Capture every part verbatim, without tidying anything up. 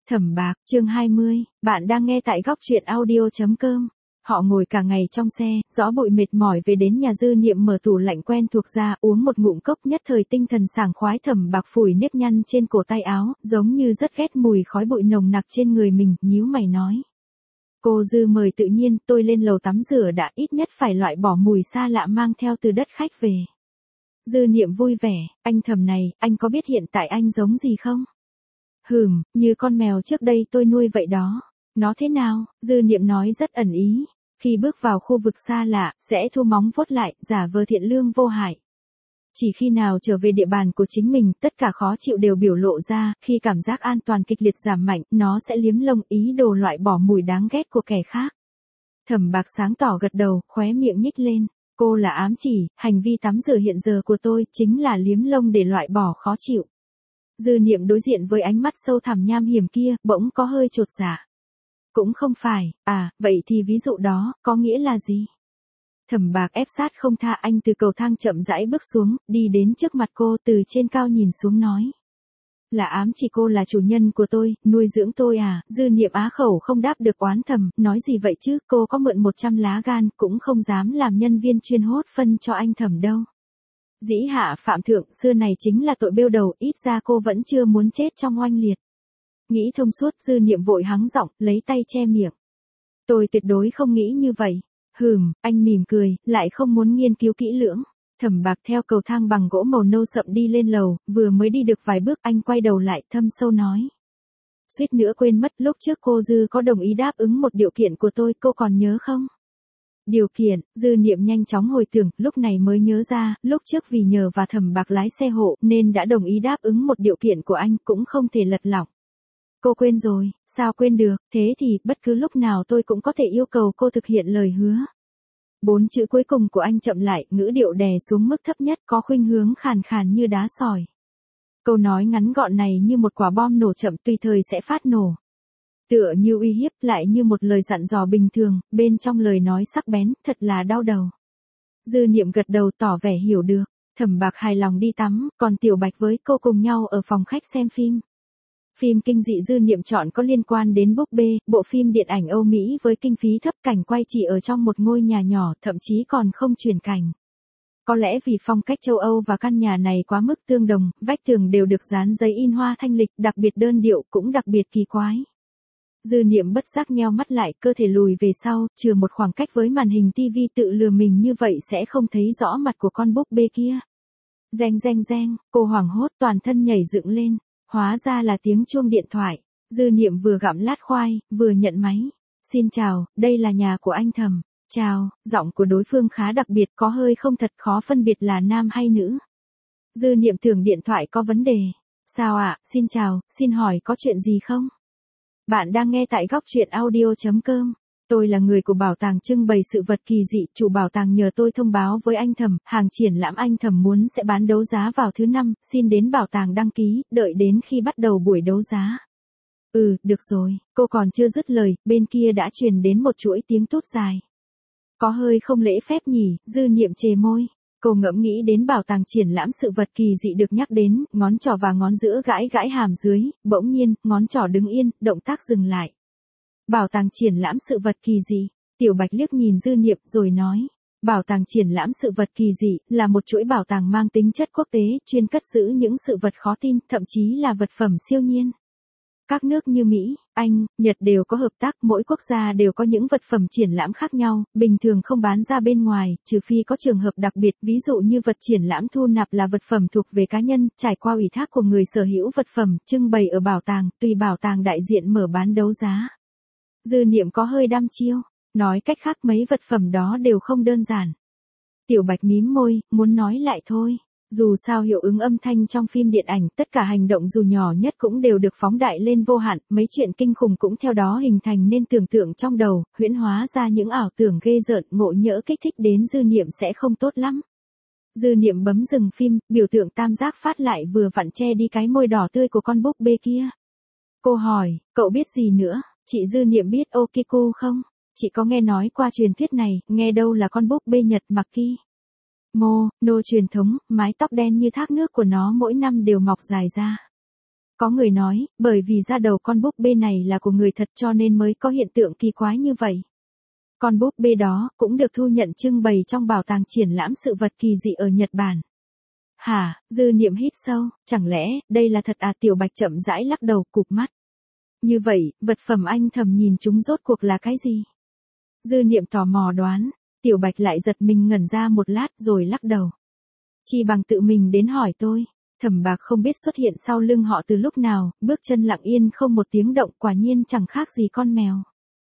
Thẩm Bạc, chương hai mươi, bạn đang nghe tại góc truyện audio chấm com. Họ ngồi cả ngày trong xe, gió bụi mệt mỏi về đến nhà Dư Niệm mở tủ lạnh quen thuộc ra, uống một ngụm cốc nhất thời tinh thần sảng khoái. Thẩm Bạc phủi nếp nhăn trên cổ tay áo, giống như rất ghét mùi khói bụi nồng nặc trên người mình, nhíu mày nói. Cô Dư mời tự nhiên, tôi lên lầu tắm rửa đã, ít nhất phải loại bỏ mùi xa lạ mang theo từ đất khách về. Dư Niệm vui vẻ, anh Thẩm này, anh có biết hiện tại anh giống gì không? Hừm, như con mèo trước đây tôi nuôi vậy đó. Nó thế nào? Dư Niệm nói rất ẩn ý. Khi bước vào khu vực xa lạ, sẽ thu móng vuốt lại, giả vờ thiện lương vô hại. Chỉ khi nào trở về địa bàn của chính mình, tất cả khó chịu đều biểu lộ ra, khi cảm giác an toàn kịch liệt giảm mạnh, nó sẽ liếm lông ý đồ loại bỏ mùi đáng ghét của kẻ khác. Thẩm Bạc sáng tỏ gật đầu, khóe miệng nhích lên. Cô là ám chỉ, hành vi tắm rửa hiện giờ của tôi, chính là liếm lông để loại bỏ khó chịu. Dư Niệm đối diện với ánh mắt sâu thẳm nham hiểm kia, bỗng có hơi chột dạ. Cũng không phải, à, vậy thì ví dụ đó, có nghĩa là gì? Thẩm Bạc ép sát không tha, anh từ cầu thang chậm rãi bước xuống, đi đến trước mặt cô, từ trên cao nhìn xuống nói. Là ám chỉ cô là chủ nhân của tôi, nuôi dưỡng tôi à? Dư Niệm á khẩu không đáp được, oán thầm, nói gì vậy chứ, cô có mượn một trăm lá gan, cũng không dám làm nhân viên chuyên hốt phân cho anh Thẩm đâu. Dĩ hạ phạm thượng, xưa này chính là tội bêu đầu, ít ra cô vẫn chưa muốn chết trong oanh liệt. Nghĩ thông suốt, Dư Niệm vội hắng giọng, lấy tay che miệng. Tôi tuyệt đối không nghĩ như vậy. Hừm, anh mỉm cười, lại không muốn nghiên cứu kỹ lưỡng. Thẩm Bạc theo cầu thang bằng gỗ màu nâu sậm đi lên lầu, vừa mới đi được vài bước anh quay đầu lại thâm sâu nói. Suýt nữa quên mất, lúc trước cô Dư có đồng ý đáp ứng một điều kiện của tôi, cô còn nhớ không? Điều kiện, Dư Niệm nhanh chóng hồi tưởng, lúc này mới nhớ ra, lúc trước vì nhờ và Thẩm Bạc lái xe hộ, nên đã đồng ý đáp ứng một điều kiện của anh, cũng không thể lật lỏng. Cô quên rồi, sao quên được, thế thì, bất cứ lúc nào tôi cũng có thể yêu cầu cô thực hiện lời hứa. Bốn chữ cuối cùng của anh chậm lại, ngữ điệu đè xuống mức thấp nhất, có khuynh hướng khàn khàn như đá sỏi. Câu nói ngắn gọn này như một quả bom nổ chậm, tùy thời sẽ phát nổ. Tựa như uy hiếp, lại như một lời dặn dò bình thường, bên trong lời nói sắc bén, thật là đau đầu. Dư Niệm gật đầu tỏ vẻ hiểu được. Thẩm Bạc hài lòng đi tắm, còn Tiểu Bạch với cô cùng nhau ở phòng khách xem phim. Phim kinh dị Dư Niệm chọn có liên quan đến búp bê, bộ phim điện ảnh Âu Mỹ với kinh phí thấp, cảnh quay chỉ ở trong một ngôi nhà nhỏ, thậm chí còn không chuyển cảnh. Có lẽ vì phong cách châu Âu và căn nhà này quá mức tương đồng, vách tường đều được dán giấy in hoa thanh lịch, đặc biệt đơn điệu, cũng đặc biệt kỳ quái. Dư Niệm bất giác nheo mắt lại, cơ thể lùi về sau, chừa một khoảng cách với màn hình tivi, tự lừa mình như vậy sẽ không thấy rõ mặt của con búp bê kia. Reng reng reng, cô hoảng hốt toàn thân nhảy dựng lên, hóa ra là tiếng chuông điện thoại. Dư Niệm vừa gặm lát khoai, vừa nhận máy. Xin chào, đây là nhà của anh Thẩm. Chào, giọng của đối phương khá đặc biệt, có hơi không thật, khó phân biệt là nam hay nữ. Dư Niệm tưởng điện thoại có vấn đề. Sao ạ, à? Xin chào, xin hỏi có chuyện gì không? Bạn đang nghe tại góc truyện audio chấm com. Tôi là người của bảo tàng trưng bày sự vật kỳ dị, chủ bảo tàng nhờ tôi thông báo với anh Thẩm, hàng triển lãm anh Thẩm muốn sẽ bán đấu giá vào thứ năm, xin đến bảo tàng đăng ký, đợi đến khi bắt đầu buổi đấu giá. Ừ, được rồi, cô còn chưa dứt lời, bên kia đã truyền đến một chuỗi tiếng tút dài. Có hơi không lễ phép nhỉ, Dư Niệm chề môi. Cô ngẫm nghĩ đến bảo tàng triển lãm sự vật kỳ dị được nhắc đến, ngón trỏ và ngón giữa gãi gãi hàm dưới, bỗng nhiên, ngón trỏ đứng yên, động tác dừng lại. Bảo tàng triển lãm sự vật kỳ dị, Tiểu Bạch liếc nhìn Dư Niệm rồi nói. Bảo tàng triển lãm sự vật kỳ dị, là một chuỗi bảo tàng mang tính chất quốc tế, chuyên cất giữ những sự vật khó tin, thậm chí là vật phẩm siêu nhiên. Các nước như Mỹ, Anh, Nhật đều có hợp tác, mỗi quốc gia đều có những vật phẩm triển lãm khác nhau, bình thường không bán ra bên ngoài, trừ phi có trường hợp đặc biệt, ví dụ như vật triển lãm thu nạp là vật phẩm thuộc về cá nhân, trải qua ủy thác của người sở hữu vật phẩm, trưng bày ở bảo tàng, tùy bảo tàng đại diện mở bán đấu giá. Dư Niệm có hơi đăm chiêu, nói cách khác mấy vật phẩm đó đều không đơn giản. Tiểu Bạch mím môi, muốn nói lại thôi. Dù sao hiệu ứng âm thanh trong phim điện ảnh, tất cả hành động dù nhỏ nhất cũng đều được phóng đại lên vô hạn, mấy chuyện kinh khủng cũng theo đó hình thành nên tưởng tượng trong đầu, huyễn hóa ra những ảo tưởng ghê rợn, ngộ nhỡ kích thích đến Dư Niệm sẽ không tốt lắm. Dư Niệm bấm dừng phim, biểu tượng tam giác phát lại vừa vặn che đi cái môi đỏ tươi của con búp bê kia. Cô hỏi, cậu biết gì nữa? Chị Dư Niệm biết Okiku không? Chị có nghe nói qua truyền thuyết này, nghe đâu là con búp bê Nhật Maki. Mô, nô truyền thống, mái tóc đen như thác nước của nó mỗi năm đều mọc dài ra. Có người nói, bởi vì da đầu con búp bê này là của người thật cho nên mới có hiện tượng kỳ quái như vậy. Con búp bê đó cũng được thu nhận trưng bày trong bảo tàng triển lãm sự vật kỳ dị ở Nhật Bản. Hả, Dư Niệm hít sâu, chẳng lẽ, đây là thật à? Tiểu Bạch chậm rãi lắc đầu, cụp mắt. Như vậy, vật phẩm anh thầm nhìn chúng rốt cuộc là cái gì? Dư Niệm tò mò đoán, Tiểu Bạch lại giật mình ngẩn ra một lát rồi lắc đầu. Chi bằng tự mình đến hỏi tôi. Thẩm Bạc không biết xuất hiện sau lưng họ từ lúc nào, bước chân lặng yên không một tiếng động, quả nhiên chẳng khác gì con mèo.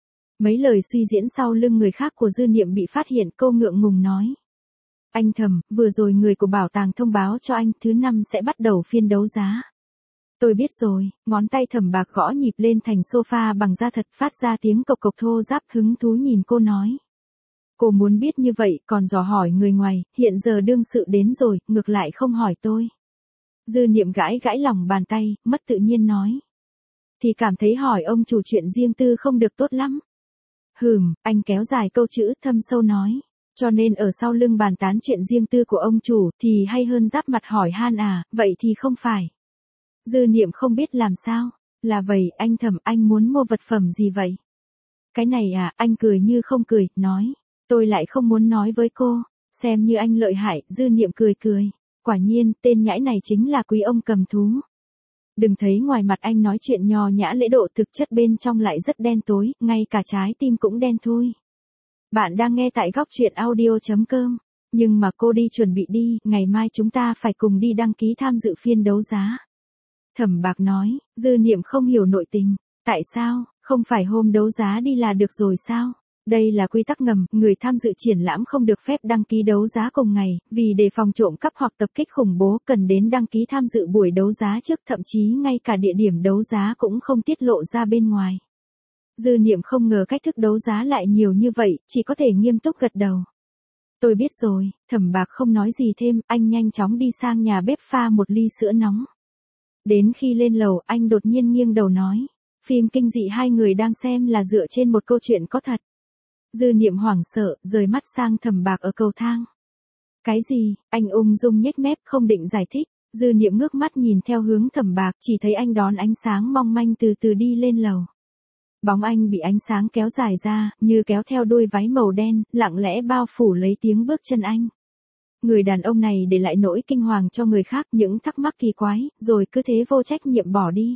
Mấy lời suy diễn sau lưng người khác của Dư Niệm bị phát hiện, cô ngượng ngùng nói. Anh Thẩm, vừa rồi người của bảo tàng thông báo cho anh, thứ năm sẽ bắt đầu phiên đấu giá. Tôi biết rồi, ngón tay Thẩm Bạc gõ nhịp lên thành sofa bằng da thật, phát ra tiếng cộc cộc thô ráp, hứng thú nhìn cô nói. Cô muốn biết như vậy, còn dò hỏi người ngoài, hiện giờ đương sự đến rồi, ngược lại không hỏi tôi. Dư Niệm gãi gãi lòng bàn tay, mất tự nhiên nói. Thì cảm thấy hỏi ông chủ chuyện riêng tư không được tốt lắm. Hừm, anh kéo dài câu chữ thâm sâu nói. Cho nên ở sau lưng bàn tán chuyện riêng tư của ông chủ thì hay hơn giáp mặt hỏi han à, vậy thì không phải. Dư Niệm không biết làm sao. Là vậy, anh Thẩm, anh muốn mua vật phẩm gì vậy? Cái này à, anh cười như không cười, nói. Tôi lại không muốn nói với cô. Xem như anh lợi hại, Dư Niệm cười cười. Quả nhiên, tên nhãi này chính là Quý ông cầm thú. Đừng thấy ngoài mặt anh nói chuyện nho nhã lễ độ, thực chất bên trong lại rất đen tối, ngay cả trái tim cũng đen thui. Bạn đang nghe tại góc truyện audio chấm com. Nhưng mà cô đi chuẩn bị đi, ngày mai chúng ta phải cùng đi đăng ký tham dự phiên đấu giá. Thẩm Bạc nói, Dư Niệm không hiểu nội tình. Tại sao, không phải hôm đấu giá đi là được rồi sao? Đây là quy tắc ngầm, người tham dự triển lãm không được phép đăng ký đấu giá cùng ngày, vì đề phòng trộm cắp hoặc tập kích khủng bố cần đến đăng ký tham dự buổi đấu giá trước, thậm chí ngay cả địa điểm đấu giá cũng không tiết lộ ra bên ngoài. Dư Niệm không ngờ cách thức đấu giá lại nhiều như vậy, chỉ có thể nghiêm túc gật đầu. Tôi biết rồi, Thẩm Bạc không nói gì thêm, anh nhanh chóng đi sang nhà bếp pha một ly sữa nóng. Đến khi lên lầu, anh đột nhiên nghiêng đầu nói, phim kinh dị hai người đang xem là dựa trên một câu chuyện có thật. Dư Niệm hoảng sợ, rời mắt sang Thẩm Bạc ở cầu thang. Cái gì? Anh ung dung nhếch mép, không định giải thích. Dư Niệm ngước mắt nhìn theo hướng Thẩm Bạc, chỉ thấy anh đón ánh sáng mong manh từ từ đi lên lầu. Bóng anh bị ánh sáng kéo dài ra, như kéo theo đuôi váy màu đen, lặng lẽ bao phủ lấy tiếng bước chân anh. Người đàn ông này để lại nỗi kinh hoàng cho người khác, những thắc mắc kỳ quái, rồi cứ thế vô trách nhiệm bỏ đi.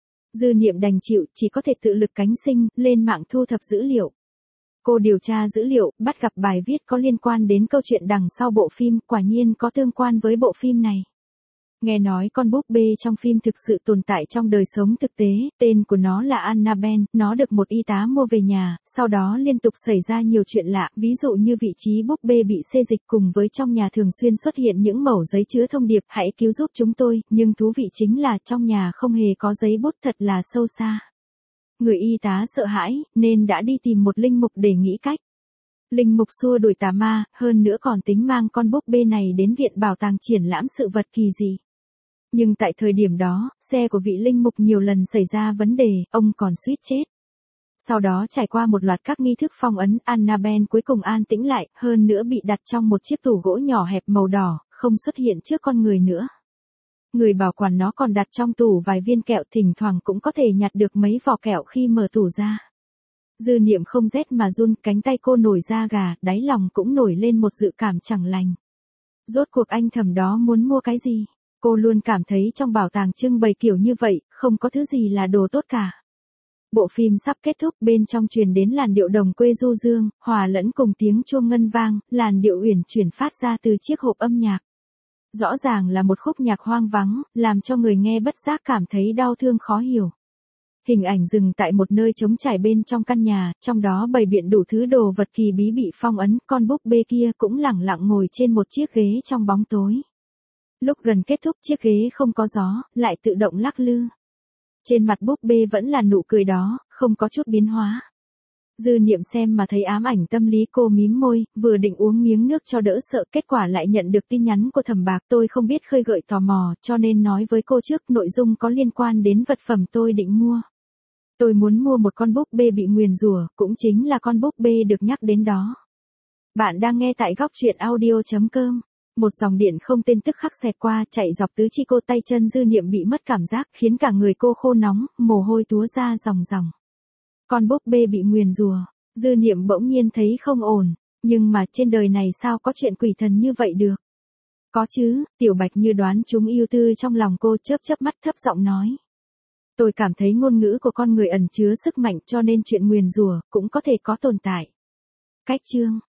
Dư Niệm đành chịu, chỉ có thể tự lực cánh sinh, lên mạng thu thập dữ liệu. Cô điều tra dữ liệu, bắt gặp bài viết có liên quan đến câu chuyện đằng sau bộ phim, quả nhiên có tương quan với bộ phim này. Nghe nói con búp bê trong phim thực sự tồn tại trong đời sống thực tế, tên của nó là Annabelle, nó được một y tá mua về nhà, sau đó liên tục xảy ra nhiều chuyện lạ, ví dụ như vị trí búp bê bị xê dịch cùng với trong nhà thường xuyên xuất hiện những mẩu giấy chứa thông điệp, hãy cứu giúp chúng tôi, nhưng thú vị chính là trong nhà không hề có giấy bút, thật là sâu xa. Người y tá sợ hãi, nên đã đi tìm một linh mục để nghĩ cách. Linh mục xua đuổi tà ma, hơn nữa còn tính mang con búp bê này đến viện bảo tàng triển lãm sự vật kỳ dị. Nhưng tại thời điểm đó, xe của vị linh mục nhiều lần xảy ra vấn đề, ông còn suýt chết. Sau đó trải qua một loạt các nghi thức phong ấn, Annabelle cuối cùng an tĩnh lại, hơn nữa bị đặt trong một chiếc tủ gỗ nhỏ hẹp màu đỏ, không xuất hiện trước con người nữa. Người bảo quản nó còn đặt trong tủ vài viên kẹo, thỉnh thoảng cũng có thể nhặt được mấy vỏ kẹo khi mở tủ ra. Dư Niệm không rét mà run, cánh tay cô nổi da gà, đáy lòng cũng nổi lên một dự cảm chẳng lành. Rốt cuộc anh Thẩm đó muốn mua cái gì? Cô luôn cảm thấy trong bảo tàng trưng bày kiểu như vậy, không có thứ gì là đồ tốt cả. Bộ phim sắp kết thúc, bên trong truyền đến làn điệu đồng quê du dương, hòa lẫn cùng tiếng chuông ngân vang, làn điệu uyển chuyển phát ra từ chiếc hộp âm nhạc. Rõ ràng là một khúc nhạc hoang vắng, làm cho người nghe bất giác cảm thấy đau thương khó hiểu. Hình ảnh dừng tại một nơi trống trải bên trong căn nhà, trong đó bày biện đủ thứ đồ vật kỳ bí bị phong ấn, con búp bê kia cũng lẳng lặng ngồi trên một chiếc ghế trong bóng tối. Lúc gần kết thúc, chiếc ghế không có gió, lại tự động lắc lư. Trên mặt búp bê vẫn là nụ cười đó, không có chút biến hóa. Dư Niệm xem mà thấy ám ảnh tâm lý, cô mím môi, vừa định uống miếng nước cho đỡ sợ, kết quả lại nhận được tin nhắn của Thẩm Bạc. Tôi không biết khơi gợi tò mò, cho nên nói với cô trước, nội dung có liên quan đến vật phẩm tôi định mua. Tôi muốn mua một con búp bê bị nguyền rủa, cũng chính là con búp bê được nhắc đến đó. Bạn đang nghe tại góc truyện audio chấm com. Một dòng điện không tên tức khắc xẹt qua, chạy dọc tứ chi cô, tay chân Dư Niệm bị mất cảm giác, khiến cả người cô khô nóng, mồ hôi túa ra ròng ròng. Con búp bê bị nguyền rủa, Dư Niệm bỗng nhiên thấy không ổn, nhưng mà trên đời này sao có chuyện quỷ thần như vậy được? Có chứ, Tiểu Bạch như đoán chúng yêu tư trong lòng cô, chớp chớp mắt thấp giọng nói. Tôi cảm thấy ngôn ngữ của con người ẩn chứa sức mạnh, cho nên chuyện nguyền rủa cũng có thể có tồn tại. Cách chương